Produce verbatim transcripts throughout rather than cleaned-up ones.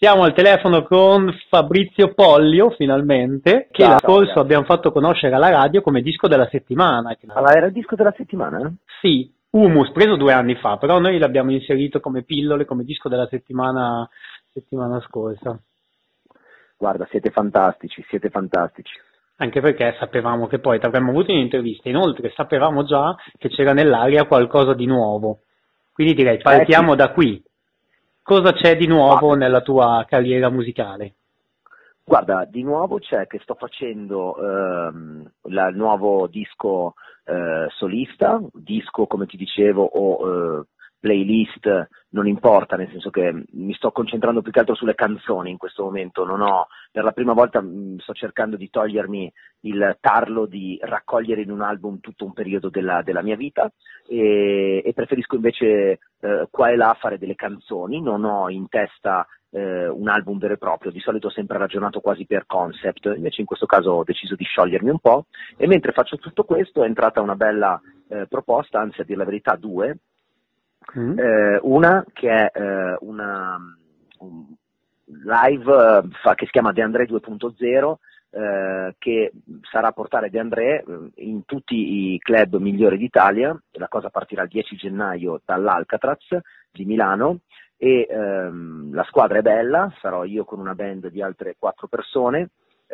Siamo al telefono con Fabrizio Pollio, finalmente, che l'anno scorso abbiamo fatto conoscere alla radio come disco della settimana. Allora, era il disco della settimana? Sì, Humus, preso due anni fa, però noi l'abbiamo inserito come pillole, come disco della settimana, settimana scorsa. Guarda, siete fantastici, siete fantastici. Anche perché sapevamo che poi ti avremmo avuto un'intervista, inoltre sapevamo già che c'era nell'aria qualcosa di nuovo. Quindi direi, partiamo eh sì. da qui. Cosa c'è di nuovo nella tua carriera musicale? Guarda, di nuovo c'è che sto facendo ehm, la, il nuovo disco eh, solista, disco come ti dicevo o eh, playlist, non importa, nel senso che mi sto concentrando più che altro sulle canzoni in questo momento, non ho, per la prima volta mh, sto cercando di togliermi il tarlo di raccogliere in un album tutto un periodo della, della mia vita e, e preferisco invece eh, qua e là fare delle canzoni, non ho in testa eh, un album vero e proprio, di solito ho sempre ragionato quasi per concept, invece in questo caso ho deciso di sciogliermi un po' e mentre faccio tutto questo è entrata una bella eh, proposta, anzi a dire la verità due. Mm. Eh, una che è eh, una un live eh, fa, che si chiama De André due punto zero eh, che sarà a portare De André eh, in tutti i club migliori d'Italia. La cosa partirà il dieci gennaio dall'Alcatraz di Milano e ehm, la squadra è bella, sarò io con una band di altre quattro persone.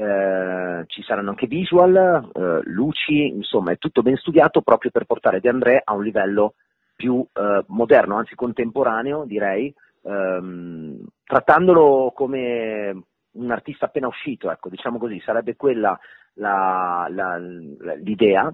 Eh, ci saranno anche visual, eh, luci, insomma è tutto ben studiato proprio per portare De André a un livello più eh, moderno, anzi contemporaneo direi, ehm, trattandolo come un artista appena uscito, ecco, diciamo così, sarebbe quella la, la, la, l'idea.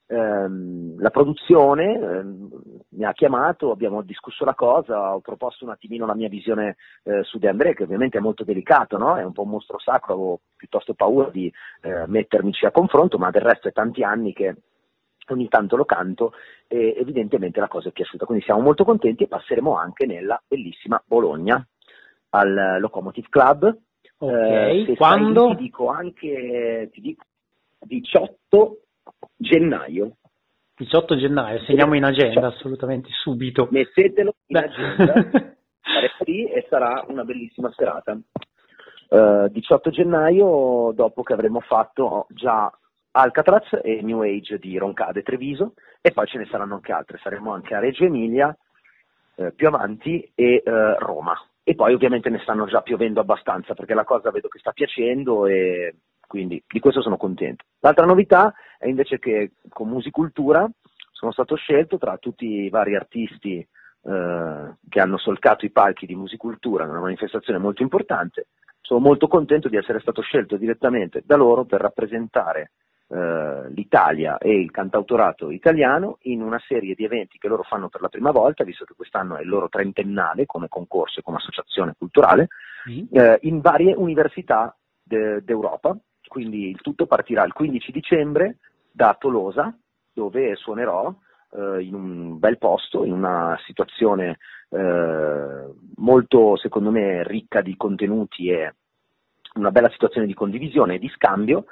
Ehm, la produzione ehm, mi ha chiamato, abbiamo discusso la cosa, ho proposto un attimino la mia visione eh, su De André, che ovviamente è molto delicato, no? È un po' un mostro sacro, avevo piuttosto paura di eh, mettermici a confronto, ma del resto è tanti anni che ogni tanto lo canto e evidentemente la cosa è piaciuta, quindi siamo molto contenti e passeremo anche nella bellissima Bologna al Locomotive Club. Ok, eh, quando? Lì, ti dico anche ti dico diciotto gennaio. diciotto gennaio, segniamo in agenda assolutamente subito. Mettetelo in agenda, saremo lì e sarà una bellissima serata. Uh, diciotto gennaio, dopo che avremo fatto già Alcatraz e New Age di Roncade Treviso e poi ce ne saranno anche altre, saremo anche a Reggio Emilia eh, più avanti e eh, Roma e poi ovviamente ne stanno già piovendo abbastanza perché la cosa vedo che sta piacendo e quindi di questo sono contento. L'altra novità è invece che con Musicultura sono stato scelto tra tutti i vari artisti eh, che hanno solcato i palchi di Musicultura, una manifestazione molto importante. Sono molto contento di essere stato scelto direttamente da loro per rappresentare Uh, l'Italia e il cantautorato italiano in una serie di eventi che loro fanno per la prima volta, visto che quest'anno è il loro trentennale come concorso e come associazione culturale, mm. uh, in varie università de- d'Europa, quindi il tutto partirà il quindici dicembre da Tolosa, dove suonerò uh, in un bel posto, in una situazione uh, molto, secondo me, ricca di contenuti e una bella situazione di condivisione e di scambio.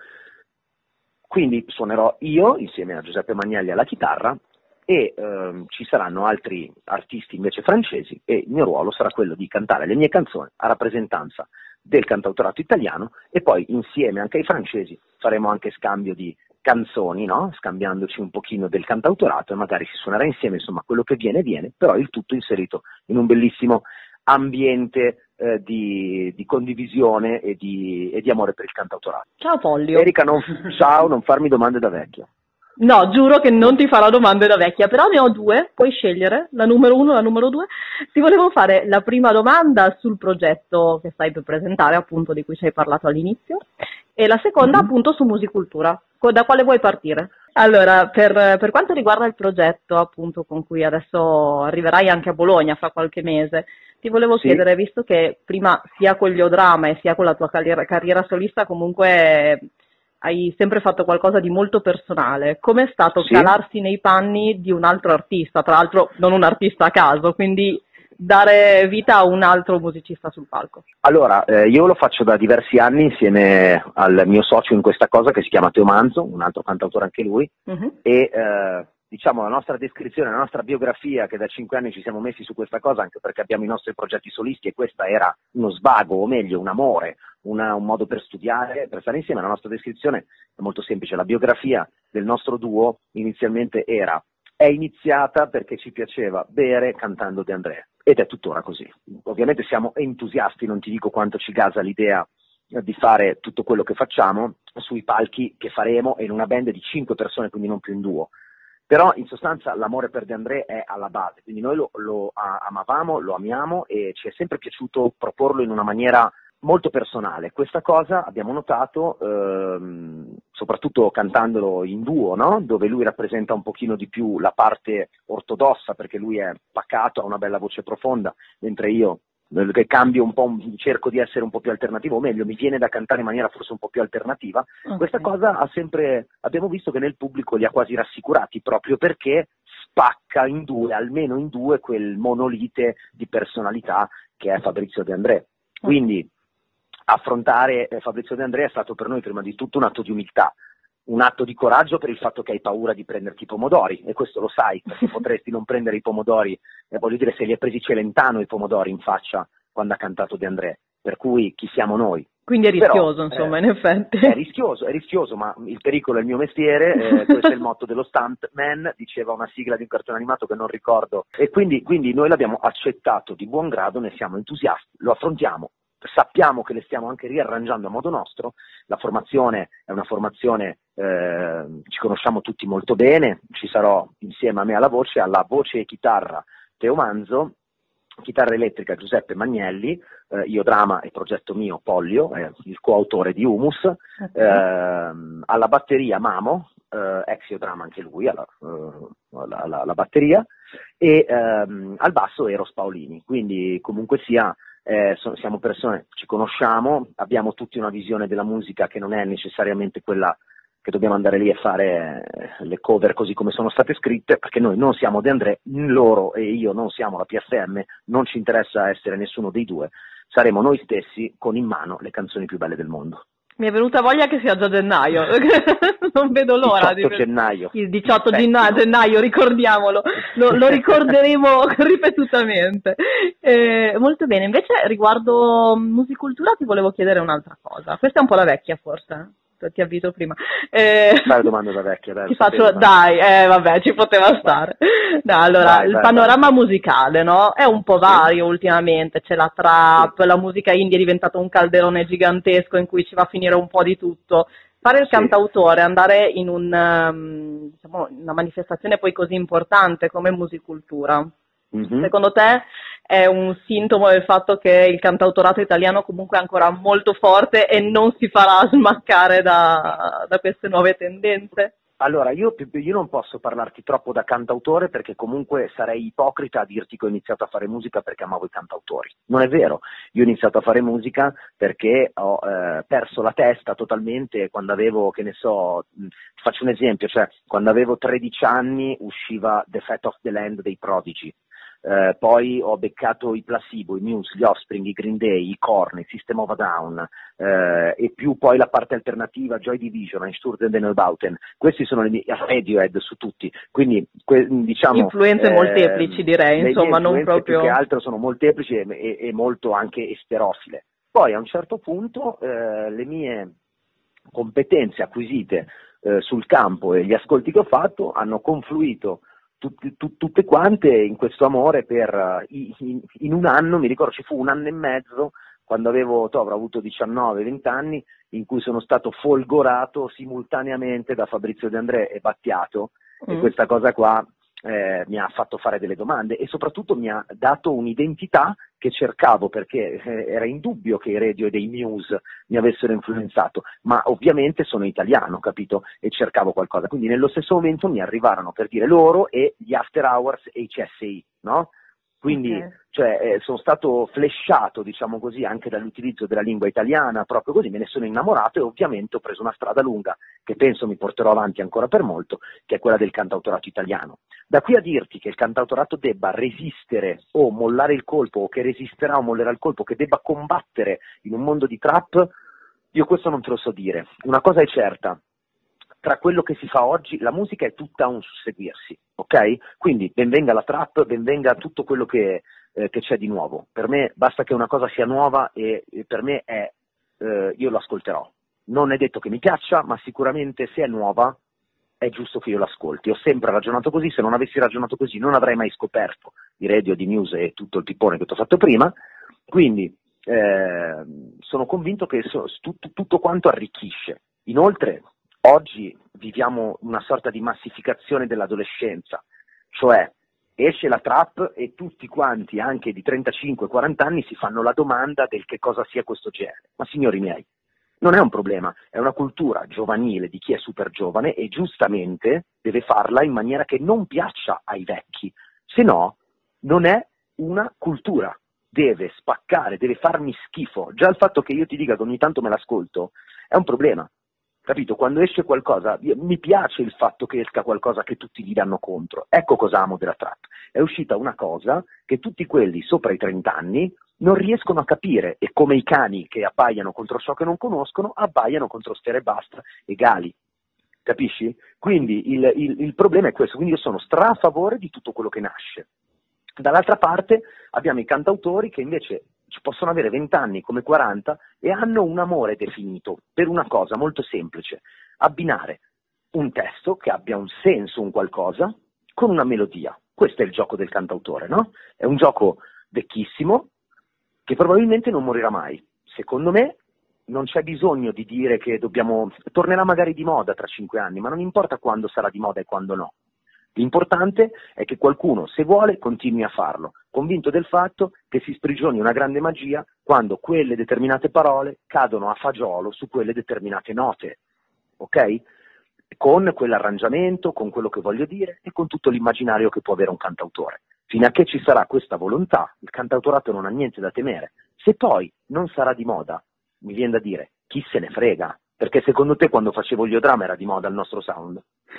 Quindi suonerò io insieme a Giuseppe Magnelli alla chitarra e ehm, ci saranno altri artisti invece francesi e il mio ruolo sarà quello di cantare le mie canzoni a rappresentanza del cantautorato italiano e poi insieme anche ai francesi faremo anche scambio di canzoni, no? Scambiandoci un pochino del cantautorato e magari si suonerà insieme, insomma quello che viene viene, però il tutto inserito in un bellissimo ambiente eh, di, di condivisione e di, e di amore per il cantautorato. Ciao Pollio. Erika, non, ciao, non farmi domande da vecchio. No, giuro che non ti farò domande da vecchia, però ne ho due, puoi scegliere, la numero uno e la numero due. Ti volevo fare la prima domanda sul progetto che stai per presentare, appunto, di cui ci hai parlato all'inizio, e la seconda mm-hmm. appunto su Musicultura. Da quale vuoi partire? Allora, per, per quanto riguarda il progetto, appunto, con cui adesso arriverai anche a Bologna fra qualche mese, ti volevo sì. chiedere, visto che prima sia con gli Odrama e sia con la tua carriera, carriera solista comunque hai sempre fatto qualcosa di molto personale, com'è stato sì. calarsi nei panni di un altro artista, tra l'altro non un artista a caso, quindi dare vita a un altro musicista sul palco? Allora, eh, io lo faccio da diversi anni insieme al mio socio in questa cosa che si chiama Teo Manzo, un altro cantautore anche lui, uh-huh. e eh, diciamo, la nostra descrizione, la nostra biografia, che da cinque anni ci siamo messi su questa cosa, anche perché abbiamo i nostri progetti solisti e questa era uno svago, o meglio un amore, una, un modo per studiare, per stare insieme. La nostra descrizione è molto semplice, la biografia del nostro duo inizialmente era: è iniziata perché ci piaceva bere cantando De André, ed è tuttora così. Ovviamente siamo entusiasti, non ti dico quanto ci gasa l'idea di fare tutto quello che facciamo sui palchi che faremo e in una band di cinque persone, quindi non più in duo. Però in sostanza l'amore per De André è alla base, quindi noi lo, lo amavamo, lo amiamo e ci è sempre piaciuto proporlo in una maniera molto personale. Questa cosa abbiamo notato ehm, soprattutto cantandolo in duo, no? Dove lui rappresenta un pochino di più la parte ortodossa, perché lui è pacato, ha una bella voce profonda, mentre io che cambio un po', cerco di essere un po' più alternativo, o meglio, mi viene da cantare in maniera forse un po' più alternativa. Okay. Questa cosa ha sempre, abbiamo visto che nel pubblico li ha quasi rassicurati, proprio perché spacca in due, almeno in due, quel monolite di personalità che è Fabrizio De André. Quindi affrontare Fabrizio De André è stato per noi prima di tutto un atto di umiltà, un atto di coraggio per il fatto che hai paura di prenderti i pomodori, e questo lo sai, perché potresti non prendere i pomodori, eh, voglio dire, se li ha presi Celentano i pomodori in faccia quando ha cantato De André, per cui chi siamo noi? Quindi è rischioso, Però, insomma, eh, in effetti. È rischioso, è rischioso, ma il pericolo è il mio mestiere, eh, questo è il motto dello stuntman, diceva una sigla di un cartone animato che non ricordo, e quindi, quindi noi l'abbiamo accettato di buon grado, ne siamo entusiasti, lo affrontiamo. Sappiamo che le stiamo anche riarrangiando a modo nostro, la formazione è una formazione, eh, ci conosciamo tutti molto bene, ci sarò insieme a me alla voce, alla voce e chitarra Teo Manzo, chitarra elettrica Giuseppe Magnelli, eh, io dramma e progetto mio Pollio, eh, il coautore di Humus, okay. eh, alla batteria Mamo, eh, ex io dramma anche lui, alla, eh, alla, alla, alla batteria, e ehm, al basso Eros Paolini, quindi comunque sia... Eh, so, siamo persone, ci conosciamo, abbiamo tutti una visione della musica che non è necessariamente quella che dobbiamo andare lì a fare eh, le cover così come sono state scritte, perché noi non siamo De André, loro e io non siamo la P F M, non ci interessa essere nessuno dei due, saremo noi stessi con in mano le canzoni più belle del mondo. Mi è venuta voglia che sia già gennaio, non vedo l'ora. diciotto gennaio. Il diciotto gennaio, gennaio, ricordiamolo, lo, lo ricorderemo ripetutamente. Eh, molto bene, invece riguardo musicultura ti volevo chiedere un'altra cosa, questa è un po' la vecchia forse, ti avviso prima. Eh, Fai la domanda da vecchia, dai. Ti faccio, dai, eh, vabbè, ci poteva stare. No, allora, vai, il vai, panorama vai. musicale, no? È un po' vario sì. ultimamente, c'è la trap, sì. la musica indie è diventato un calderone gigantesco in cui ci va a finire un po' di tutto. Fare il sì. cantautore, andare in un, um, diciamo, una manifestazione poi così importante come musicultura, mm-hmm. secondo te è un sintomo del fatto che il cantautorato italiano comunque è ancora molto forte e non si farà smaccare da, da queste nuove tendenze? Allora, io, io non posso parlarti troppo da cantautore perché comunque sarei ipocrita a dirti che ho iniziato a fare musica perché amavo i cantautori. Non è vero, io ho iniziato a fare musica perché ho eh, perso la testa totalmente quando avevo, che ne so, ti faccio un esempio, cioè quando avevo tredici anni usciva The Fate of the Land dei Prodigy. Uh, poi ho beccato i Placebo, i Muse, gli Offspring, i Green Day, i Korn, il System of a Down, uh, e più poi la parte alternativa, Joy Division, Einsturz and Neubauten. Questi sono le mie Radiohead su tutti, quindi que, diciamo... Influenze eh, molteplici direi, insomma, non proprio... più che altro sono molteplici e, e, e molto anche esterofile. Poi a un certo punto eh, le mie competenze acquisite eh, sul campo e gli ascolti che ho fatto hanno confluito Tutte, tutte quante in questo amore per in, in un anno, mi ricordo ci fu un anno e mezzo quando avevo, to, avrò avuto diciannove venti anni, in cui sono stato folgorato simultaneamente da Fabrizio De André e Battiato, mm. e questa cosa qua eh, mi ha fatto fare delle domande e soprattutto mi ha dato un'identità che cercavo, perché eh, era indubbio che i Radio e dei Muse mi avessero influenzato, ma ovviamente sono italiano, capito? E cercavo qualcosa, quindi nello stesso momento mi arrivarono, per dire, loro e gli After Hours H S I, no? Quindi okay. cioè, eh, sono stato flashato, diciamo così, anche dall'utilizzo della lingua italiana, proprio così, me ne sono innamorato e ovviamente ho preso una strada lunga, che penso mi porterò avanti ancora per molto, che è quella del cantautorato italiano. Da qui a dirti che il cantautorato debba resistere o mollare il colpo, o che resisterà o mollerà il colpo, che debba combattere in un mondo di trap, io questo non te lo so dire. Una cosa è certa, tra quello che si fa oggi, la musica è tutta un susseguirsi, ok? Quindi benvenga la trap, benvenga tutto quello che, eh, che c'è di nuovo. Per me basta che una cosa sia nuova e, e per me è, eh, io lo ascolterò. Non è detto che mi piaccia, ma sicuramente se è nuova è giusto che io l'ascolti. Ho sempre ragionato così, se non avessi ragionato così non avrei mai scoperto di Radio, di News e tutto il pippone che ti ho fatto prima, quindi eh, sono convinto che so, tutto, tutto quanto arricchisce. Inoltre oggi viviamo una sorta di massificazione dell'adolescenza, cioè esce la trap e tutti quanti, anche di trentacinque quaranta anni, si fanno la domanda del che cosa sia questo genere. Ma signori miei, non è un problema, è una cultura giovanile di chi è super giovane e giustamente deve farla in maniera che non piaccia ai vecchi, se no non è una cultura, deve spaccare, deve farmi schifo. Già il fatto che io ti dica che ogni tanto me l'ascolto è un problema, capito? Quando esce qualcosa, io, mi piace il fatto che esca qualcosa che tutti gli danno contro. Ecco cosa amo della trap, è uscita una cosa che tutti quelli sopra i trenta anni non riescono a capire, e come i cani che abbaiano contro ciò che non conoscono, abbaiano contro Sfera Ebbasta e Gali, capisci? Quindi il, il, il problema è questo, quindi io sono stra a favore di tutto quello che nasce. Dall'altra parte abbiamo i cantautori che invece ci possono avere venti anni come quaranta e hanno un amore definito per una cosa molto semplice: abbinare un testo che abbia un senso, un qualcosa, con una melodia. Questo è il gioco del cantautore, no? È un gioco vecchissimo, che probabilmente non morirà mai. Secondo me non c'è bisogno di dire che dobbiamo, tornerà magari di moda tra cinque anni, ma non importa quando sarà di moda e quando no. L'importante è che qualcuno, se vuole, continui a farlo, convinto del fatto che si sprigioni una grande magia quando quelle determinate parole cadono a fagiolo su quelle determinate note, ok? Con quell'arrangiamento, con quello che voglio dire e con tutto l'immaginario che può avere un cantautore. Fino a che ci sarà questa volontà, il cantautorato non ha niente da temere. Se poi non sarà di moda, mi viene da dire, chi se ne frega? Perché secondo te quando facevo gli Odram era di moda il nostro sound?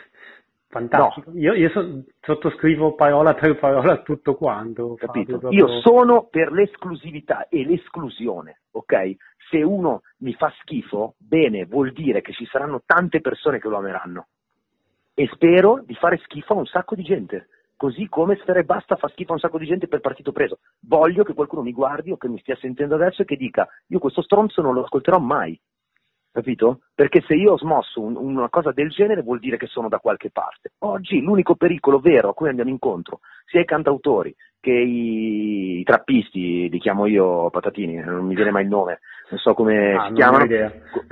Fantastico. No. Io, io so, sottoscrivo parola per parola tutto quanto. Capito? Proprio... Io sono per l'esclusività e l'esclusione, ok? Se uno mi fa schifo, bene, vuol dire che ci saranno tante persone che lo ameranno. E spero di fare schifo a un sacco di gente. Così come Sfera Ebbasta fa schifo a un sacco di gente per partito preso. Voglio che qualcuno mi guardi o che mi stia sentendo adesso e che dica: io questo stronzo non lo ascolterò mai, capito? Perché se io ho smosso un, una cosa del genere vuol dire che sono da qualche parte. Oggi l'unico pericolo vero a cui andiamo incontro, sia i cantautori che i, i trappisti, li chiamo io patatini, non mi viene mai il nome, non so come ah, si chiamano. Idea.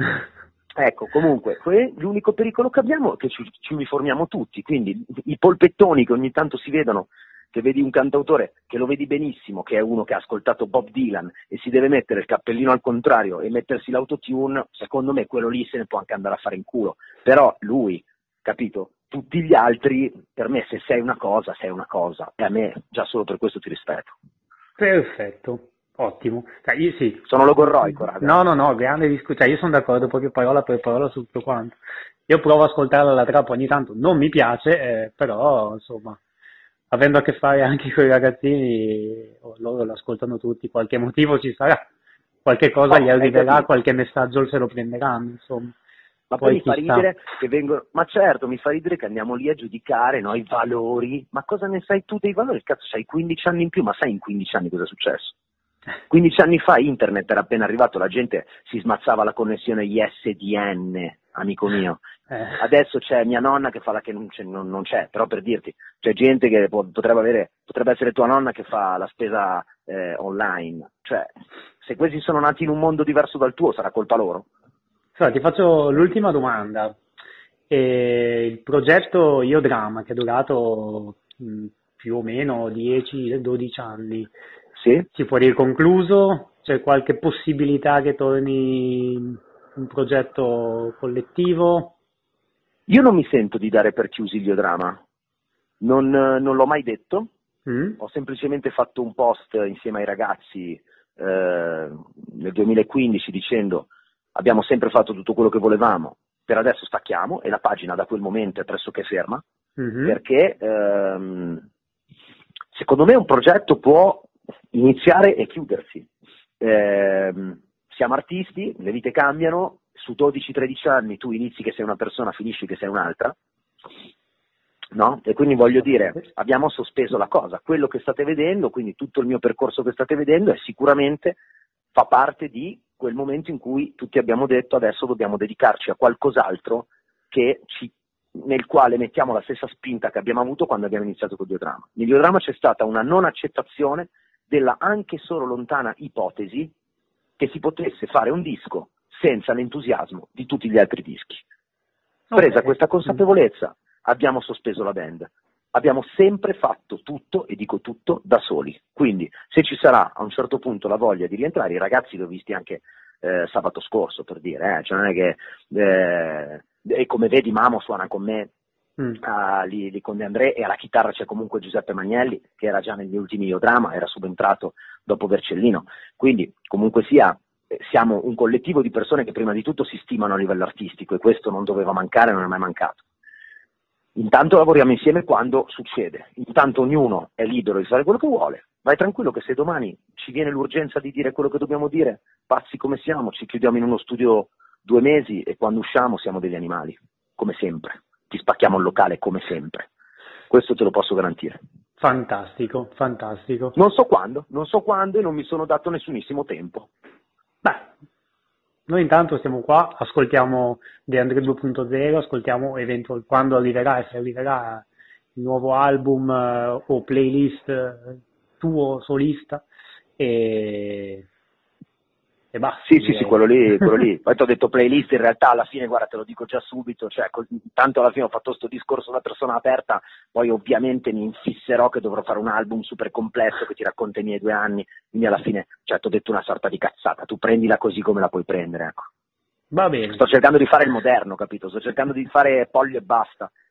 Ecco, comunque, l'unico pericolo che abbiamo è che ci, ci uniformiamo tutti, quindi i polpettoni che ogni tanto si vedono, che vedi un cantautore che lo vedi benissimo, che è uno che ha ascoltato Bob Dylan e si deve mettere il cappellino al contrario e mettersi l'autotune, secondo me quello lì se ne può anche andare a fare in culo, però lui, capito? Tutti gli altri, per me se sei una cosa, sei una cosa, e a me già solo per questo ti rispetto. Perfetto. Ottimo, cioè, io sì. Sono logorroico, raga. No, no, no, grande discussione, cioè, io sono d'accordo proprio parola per parola su tutto quanto. Io provo a ascoltarla la trap ogni tanto, non mi piace, eh, però insomma, avendo a che fare anche con i ragazzini, loro l'ascoltano tutti, qualche motivo ci sarà, qualche cosa no, gli arriverà, qualche messaggio se lo prenderanno, insomma. Ma poi, poi mi fa ridere che vengono, ma certo, mi fa ridere che andiamo lì a giudicare, no, i valori, ma cosa ne sai tu dei valori? Cazzo, c'hai quindici anni in più, ma sai in quindici anni cosa è successo? quindici anni fa internet era appena arrivato, la gente si smazzava la connessione I S D N, amico mio. Eh. Adesso c'è mia nonna che fa la che non c'è, non, non c'è, però per dirti, c'è gente che può, potrebbe avere, potrebbe essere tua nonna che fa la spesa eh, online. Cioè, se questi sono nati in un mondo diverso dal tuo, sarà colpa loro? Allora, ti faccio l'ultima domanda. E il progetto Io Drama, che è durato mh, più o meno dieci dodici anni, sì? Si può dire concluso? C'è qualche possibilità che torni un progetto collettivo? Io non mi sento di dare per chiusi il Iodrama, non, non l'ho mai detto, mm. ho semplicemente fatto un post insieme ai ragazzi eh, nel duemilaquindici dicendo abbiamo sempre fatto tutto quello che volevamo, per adesso stacchiamo e la pagina da quel momento è pressoché ferma, mm-hmm. perché ehm, secondo me un progetto può iniziare e chiudersi. Eh, siamo artisti, le vite cambiano, su dodici tredici anni tu inizi che sei una persona, finisci che sei un'altra, no? E quindi voglio dire, abbiamo sospeso la cosa. Quello che state vedendo, quindi tutto il mio percorso che state vedendo, è sicuramente fa parte di quel momento in cui tutti abbiamo detto adesso dobbiamo dedicarci a qualcos'altro che ci, nel quale mettiamo la stessa spinta che abbiamo avuto quando abbiamo iniziato col Biodramma. Nel Biodramma c'è stata una non accettazione della anche solo lontana ipotesi che si potesse fare un disco senza l'entusiasmo di tutti gli altri dischi. Presa okay. questa consapevolezza, abbiamo sospeso la band. Abbiamo sempre fatto tutto, e dico tutto, da soli. Quindi, se ci sarà a un certo punto la voglia di rientrare, i ragazzi li ho visti anche eh, sabato scorso, per dire, eh, cioè non è che, eh, e come vedi Mamo suona con me, mm. uh, lì, lì con De André, e alla chitarra c'è comunque Giuseppe Magnelli, che era già negli ultimi Biodramma, era subentrato dopo Vercellino. Quindi, comunque sia, siamo un collettivo di persone che prima di tutto si stimano a livello artistico, e questo non doveva mancare, non è mai mancato. Intanto lavoriamo insieme quando succede, intanto ognuno è libero di fare quello che vuole. Vai tranquillo che se domani ci viene l'urgenza di dire quello che dobbiamo dire, pazzi come siamo, ci chiudiamo in uno studio due mesi e quando usciamo siamo degli animali, come sempre. Ti spacchiamo il locale come sempre. Questo te lo posso garantire. Fantastico, fantastico. Non so quando, non so quando e non mi sono dato nessunissimo tempo. Beh, noi intanto siamo qua, ascoltiamo De André due punto zero, ascoltiamo eventual, quando arriverà e se arriverà il nuovo album eh, o playlist eh, tuo solista e, e basta. Sì, sì, sì, quello lì, quello lì. Poi ti ho detto playlist, in realtà alla fine, guarda, te lo dico già subito, cioè, tanto alla fine ho fatto sto discorso da persona aperta, poi ovviamente mi infisserò che dovrò fare un album super complesso che ti racconta i miei due anni, quindi alla fine, cioè, ti ho detto una sorta di cazzata, tu prendila così come la puoi prendere, ecco. Va bene. Sto cercando di fare il moderno, capito? Sto cercando di fare Pollio e basta,